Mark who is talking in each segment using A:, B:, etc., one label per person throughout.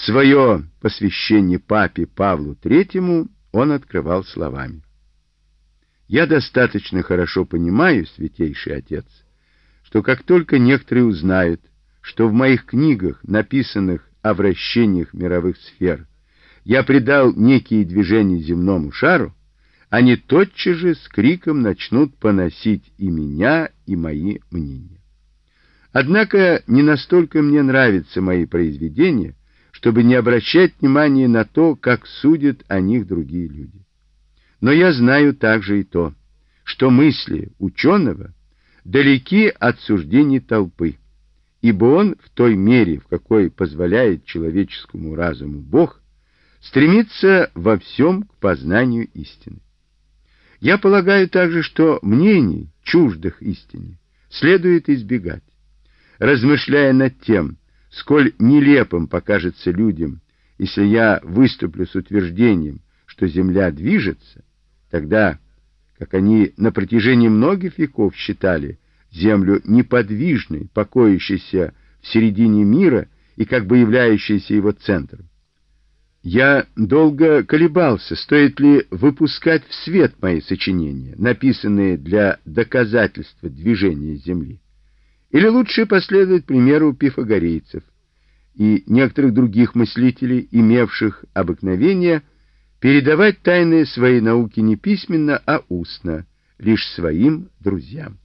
A: Свое посвящение папе Павлу III он открывал словами: «Я достаточно хорошо понимаю, святейший отец, что как только некоторые узнают, что в моих книгах, написанных о вращениях мировых сфер, я придал некие движения земному шару, они тотчас же с криком начнут поносить и меня, и мои мнения. Однако не настолько мне нравятся мои произведения, чтобы не обращать внимания на то, как судят о них другие люди. Но я знаю также и то, что мысли ученого далеки от суждений толпы, ибо он в той мере, в какой позволяет человеческому разуму Бог, стремится во всем к познанию истины. Я полагаю также, что мнений, чуждых истине, следует избегать. Размышляя над тем, сколь нелепым покажется людям, если я выступлю с утверждением, что Земля движется, тогда, как они на протяжении многих веков считали Землю неподвижной, покоящейся в середине мира и как бы являющейся его центром. Я долго колебался, стоит ли выпускать в свет мои сочинения, написанные для доказательства движения Земли, или лучше последовать примеру пифагорейцев и некоторых других мыслителей, имевших обыкновение передавать тайны своей науки не письменно, а устно, лишь своим друзьям.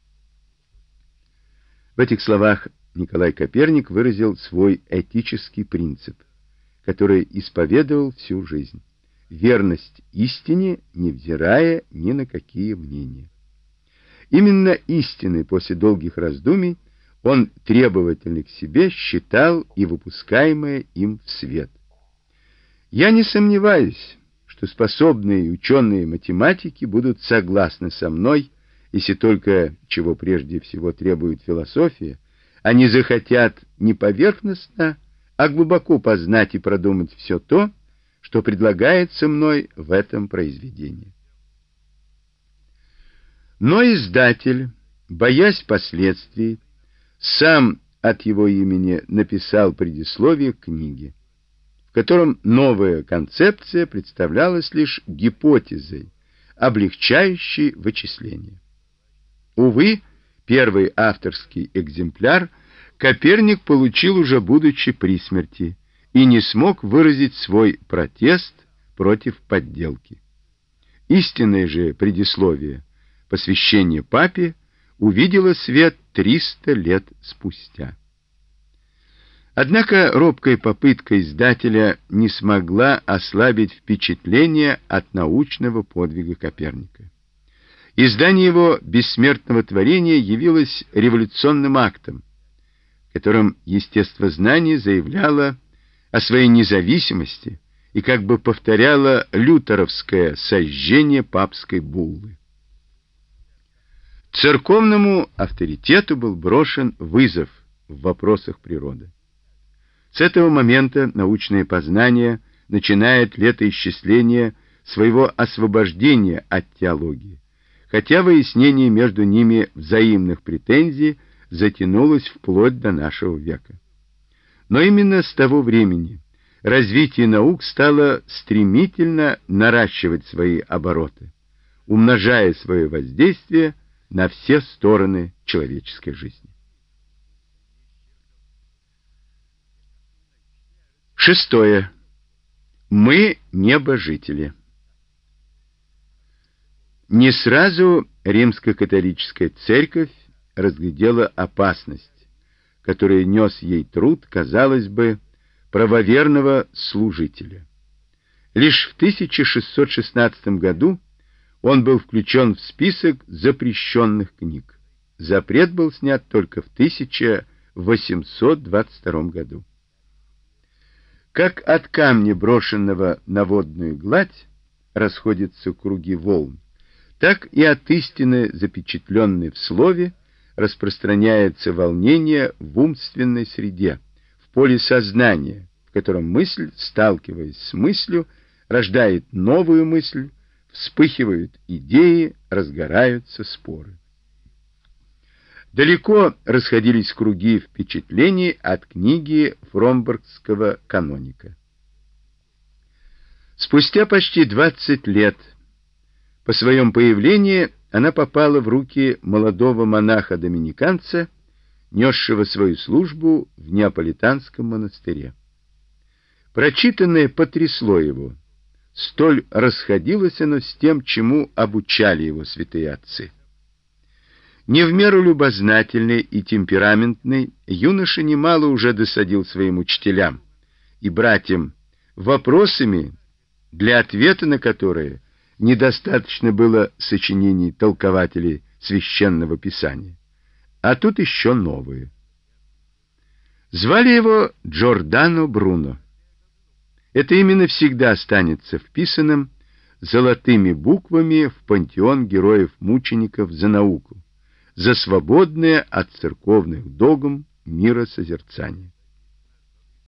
A: В этих словах Николай Коперник выразил свой этический принцип, который исповедовал всю жизнь: верность истине, невзирая ни на какие мнения. Именно истиной после долгих раздумий он требовательный к себе считал и выпускаемое им в свет. Я не сомневаюсь, что способные ученые математики будут согласны со мной, если только, чего прежде всего требует философия, они захотят не поверхностно, а глубоко познать и продумать все то, что предлагается мной в этом произведении. Но издатель, боясь последствий, сам от его имени написал предисловие к книге, в котором новая концепция представлялась лишь гипотезой, облегчающей вычисление. Увы, первый авторский экземпляр Коперник получил уже будучи при смерти и не смог выразить свой протест против подделки. Истинное же предисловие, посвящение папе, увидело свет 300 лет спустя. Однако робкая попытка издателя не смогла ослабить впечатление от научного подвига Коперника. Издание его бессмертного творения явилось революционным актом, которым естествознание заявляло о своей независимости и как бы повторяло лютеровское сожжение папской буллы. Церковному авторитету был брошен вызов в вопросах природы. С этого момента научное познание начинает летоисчисление своего освобождения от теологии, хотя выяснение между ними взаимных претензий затянулось вплоть до нашего века. Но именно с того времени развитие наук стало стремительно наращивать свои обороты, умножая свое воздействие на все стороны человеческой жизни. Шестое. Мы небожители. Не сразу римско-католическая церковь разглядела опасность, которую нес ей труд, казалось бы, правоверного служителя. Лишь в 1616 году он был включен в список запрещенных книг. Запрет был снят только в 1822 году. Как от камня, брошенного на водную гладь, расходятся круги волн, так и от истины, запечатленной в слове, распространяется волнение в умственной среде, в поле сознания, в котором мысль, сталкиваясь с мыслью, рождает новую мысль, вспыхивают идеи, разгораются споры. Далеко расходились круги впечатлений от книги фромбургского каноника. Спустя почти 20 лет по своем появлении она попала в руки молодого монаха-доминиканца, несшего свою службу в Неаполитанском монастыре. Прочитанное потрясло его. Столь расходилось оно с тем, чему обучали его святые отцы. Не в меру любознательный и темпераментный, юноша немало уже досадил своим учителям и братьям вопросами, для ответа на которые недостаточно было сочинений толкователей священного писания. А тут еще новые. Звали его Джордано Бруно. Это имя навсегда останется вписанным золотыми буквами в пантеон героев-мучеников за науку, за свободное от церковных догм миросозерцание.